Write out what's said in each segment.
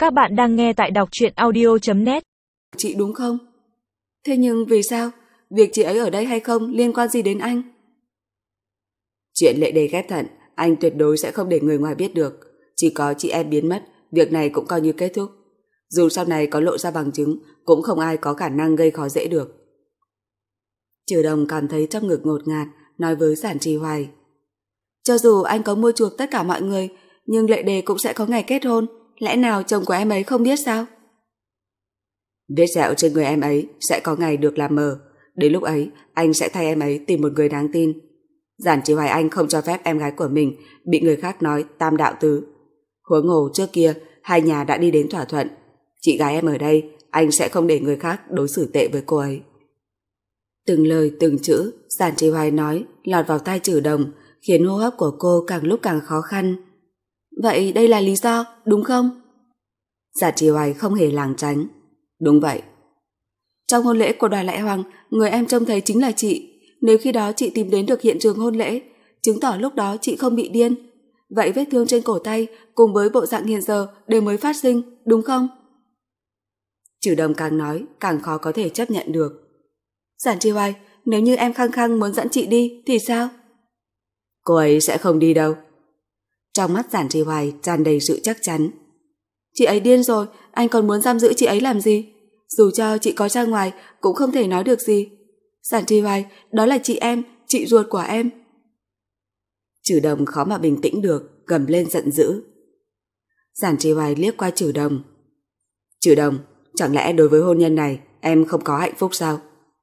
Các bạn đang nghe tại đọc truyện audio.net. Chị đúng không? Thế nhưng vì sao? Việc chị ấy ở đây hay không liên quan gì đến anh? Chuyện Lệ Đề ghép thận, anh tuyệt đối sẽ không để người ngoài biết được. Chỉ có chị em biến mất, việc này cũng coi như kết thúc. Dù sau này có lộ ra bằng chứng, cũng không ai có khả năng gây khó dễ được. Trừ Đồng cảm thấy trong ngực ngột ngạt, nói với Giản Trì Hoài. Cho dù anh có mua chuộc tất cả mọi người, nhưng Lệ Đề cũng sẽ có ngày kết hôn. Lẽ nào chồng của em ấy không biết sao? Vết sẹo trên người em ấy sẽ có ngày được làm mờ. Đến lúc ấy, anh sẽ thay em ấy tìm một người đáng tin. Giản Trì Hoài anh không cho phép em gái của mình bị người khác nói tam đạo tứ. Huống hồ trước kia, hai nhà đã đi đến thỏa thuận. Chị gái em ở đây, anh sẽ không để người khác đối xử tệ với cô ấy. Từng lời từng chữ Giản Trì Hoài nói lọt vào tai Trừ Đồng, khiến hô hấp của cô càng lúc càng khó khăn. Vậy đây là lý do, đúng không? Giản Trì Hoài không hề lảng tránh. Đúng vậy. Trong hôn lễ của Đoàn Lại Hoàng, người em trông thấy chính là chị. Nếu khi đó chị tìm đến được hiện trường hôn lễ, chứng tỏ lúc đó chị không bị điên. Vậy vết thương trên cổ tay cùng với bộ dạng hiện giờ đều mới phát sinh, đúng không? Trừ Đồng càng nói càng khó có thể chấp nhận được. Giản Trì Hoài, nếu như em khăng khăng muốn dẫn chị đi thì sao? Cô ấy sẽ không đi đâu. Trong mắt Giản Trì Hoài tràn đầy sự chắc chắn. Chị ấy điên rồi, anh còn muốn giam giữ chị ấy làm gì? Dù cho chị có ra ngoài cũng không thể nói được gì. Giản Trì Hoài, đó là chị em, chị ruột của em. Trừ Đồng khó mà bình tĩnh được, gầm lên giận dữ. Giản Trì Hoài liếc qua Trừ Đồng. Trừ Đồng, chẳng lẽ đối với hôn nhân này em không có hạnh phúc sao?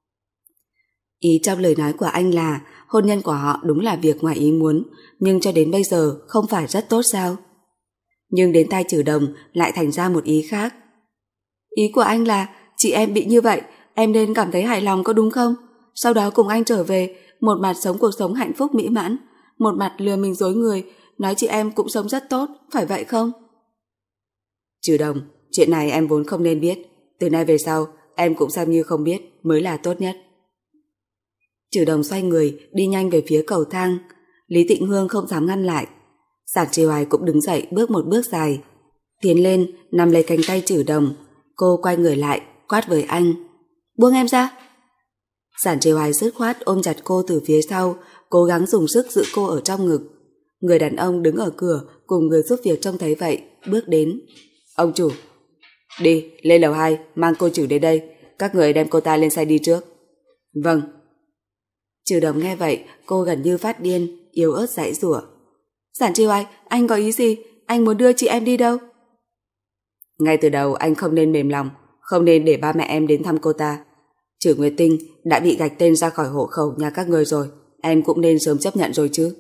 Ý trong lời nói của anh là hôn nhân của họ đúng là việc ngoài ý muốn, nhưng cho đến bây giờ không phải rất tốt sao? Nhưng đến tai Trừ Đồng lại thành ra một ý khác. Ý của anh là chị em bị như vậy, em nên cảm thấy hài lòng có đúng không? Sau đó cùng anh trở về, một mặt sống cuộc sống hạnh phúc mỹ mãn, một mặt lừa mình dối người, nói chị em cũng sống rất tốt, phải vậy không? Trừ Đồng, chuyện này em vốn không nên biết. Từ nay về sau, em cũng xem như không biết mới là tốt nhất. Trừ Đồng xoay người, đi nhanh về phía cầu thang. Lý Tịnh Hương không dám ngăn lại. Giản Trì Hoài cũng đứng dậy bước một bước dài. Tiến lên, nắm lấy cánh tay Trừ Đồng. Cô quay người lại, quát với anh. Buông em ra. Giản Trì Hoài dứt khoát ôm chặt cô từ phía sau, cố gắng dùng sức giữ cô ở trong ngực. Người đàn ông đứng ở cửa cùng người giúp việc trông thấy vậy, bước đến. Ông chủ. Đi, lên lầu 2, mang cô chủ đến đây. Các người đem cô ta lên xe đi trước. Vâng. Trừ Đồng nghe vậy, cô gần như phát điên, yếu ớt giãy giụa. Giản Trì Hoài, anh có ý gì? Anh muốn đưa chị em đi đâu? Ngay từ đầu anh không nên mềm lòng, không nên để ba mẹ em đến thăm cô ta. Trừ Nguyệt Tinh đã bị gạch tên ra khỏi hộ khẩu nhà các người rồi, em cũng nên sớm chấp nhận rồi chứ.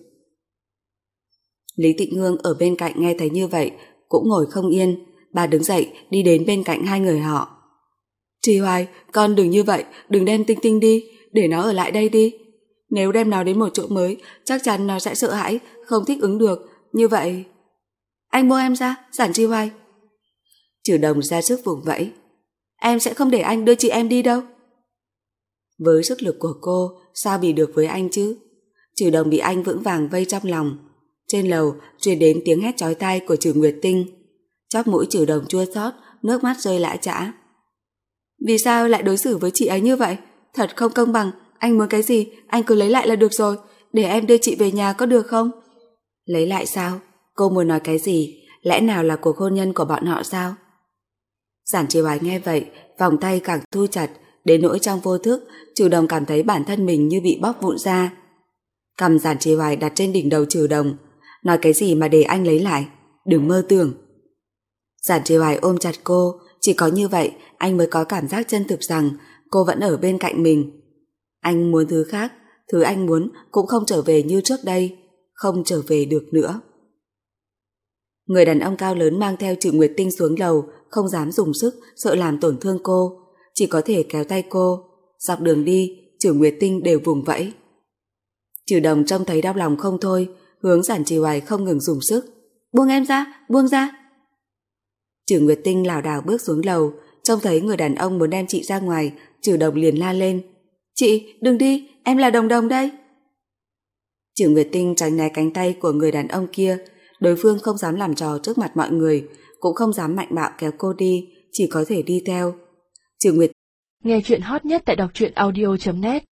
Lý Tịnh Hương ở bên cạnh nghe thấy như vậy, cũng ngồi không yên. Bà đứng dậy đi đến bên cạnh hai người họ. Trì Hoài, con đừng như vậy, đừng đem Tinh Tinh đi, để nó ở lại đây đi. Nếu đem nó đến một chỗ mới, chắc chắn nó sẽ sợ hãi, không thích ứng được. Như vậy... Anh buông em ra, Giản Trì Hoài. Trừ Đồng ra sức vùng vẫy. Em sẽ không để anh đưa chị em đi đâu. Với sức lực của cô, sao bị được với anh chứ? Trừ Đồng bị anh vững vàng vây trong lòng. Trên lầu truyền đến tiếng hét chói tai của Trừ Nguyệt Tinh. Chóp mũi Trừ Đồng chua xót, nước mắt rơi lã chã. Vì sao lại đối xử với chị ấy như vậy? Thật không công bằng. Anh muốn cái gì, anh cứ lấy lại là được rồi. Để em đưa chị về nhà có được không? Lấy lại sao? Cô muốn nói cái gì? Lẽ nào là cuộc hôn nhân của bọn họ sao? Giản Trì Hoài nghe vậy, vòng tay càng thu chặt, đến nỗi trong vô thức, Trừ Đồng cảm thấy bản thân mình như bị bóp vụn ra. Cầm Giản Trì Hoài đặt trên đỉnh đầu Trừ Đồng. Nói cái gì mà để anh lấy lại? Đừng mơ tưởng. Giản Trì Hoài ôm chặt cô, chỉ có như vậy anh mới có cảm giác chân thực rằng cô vẫn ở bên cạnh mình. Anh muốn thứ khác, thứ anh muốn cũng không trở về như trước đây, không trở về được nữa. Người đàn ông cao lớn mang theo Trừ Nguyệt Tinh xuống lầu, không dám dùng sức, sợ làm tổn thương cô, chỉ có thể kéo tay cô. Dọc đường đi, Trừ Nguyệt Tinh đều vùng vẫy. Trừ Đồng trông thấy đau lòng không thôi, hướng Giản Trì Hoài không ngừng dùng sức. Buông em ra, buông ra. Trừ Nguyệt Tinh lảo đảo bước xuống lầu, trông thấy người đàn ông muốn đem chị ra ngoài, Trừ Đồng liền la lên. Chị, đừng đi, em là Đồng Đồng đây. Trừ Nguyệt Tinh tránh né cánh tay của người đàn ông kia, đối phương không dám làm trò trước mặt mọi người, cũng không dám mạnh bạo kéo cô đi, chỉ có thể đi theo. Trừ Nguyệt nghe chuyện hot nhất tại đọc truyện audio.net